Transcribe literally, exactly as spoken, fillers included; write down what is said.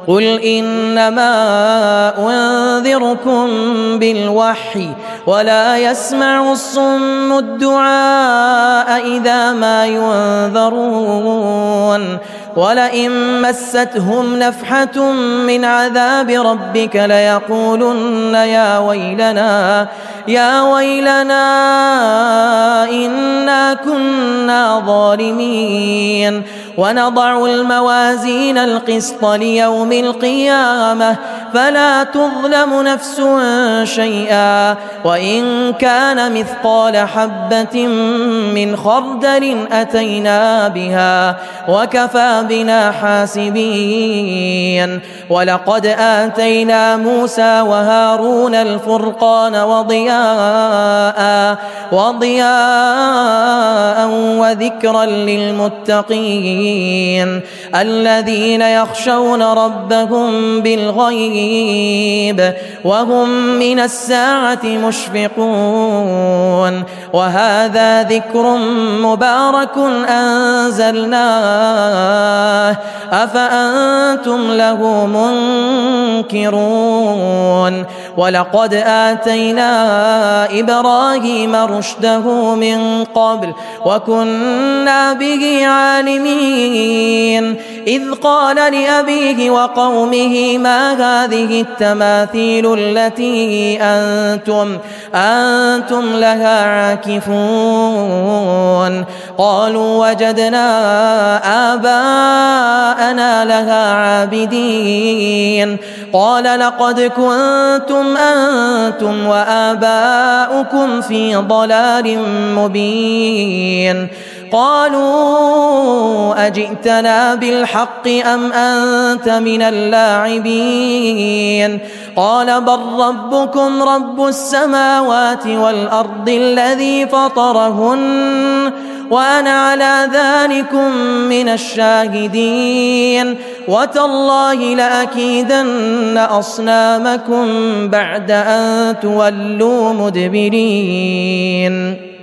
قل إنما أنذركم بالوحي ولا يسمع الصم الدعاء إذا ما ينذرون ولئن مستهم نفحة من عذاب ربك ليقولن يا ويلنا يا ويلنا إنا كنا ظالمين ونضع الموازين القسط ليوم القيامة فلا تظلم نفس شيئا وإن كان مثقال حبة من خردل أتينا بها وكفى بنا حاسبين ولقد آتينا موسى وهارون الفرقان وضياء وضياء وذكرا للمتقين الذين يخشون ربهم بالغيب وهم من الساعة مشفقون وهذا ذكر مبارك أنزلناه أفأنتم له منكرون ولقد آتينا إبراهيم رشده من قبل وكنا به عالمين إذ قال لأبيه وقومه ما هذه التماثيل التي أنتم أنتم لها عاكفون قالوا وجدنا آباءنا لها عابدين قال لقد كنتم أنتم وآباؤكم في ضلال مبين قالوا أجئتنا بالحق أم أنت من اللاعبين قال بل ربكم رب السماوات والأرض الذي فطرهن وأنا على ذلكم من الشاهدين وتالله لأكيدن أصنامكم بعد أن تولوا مدبرين.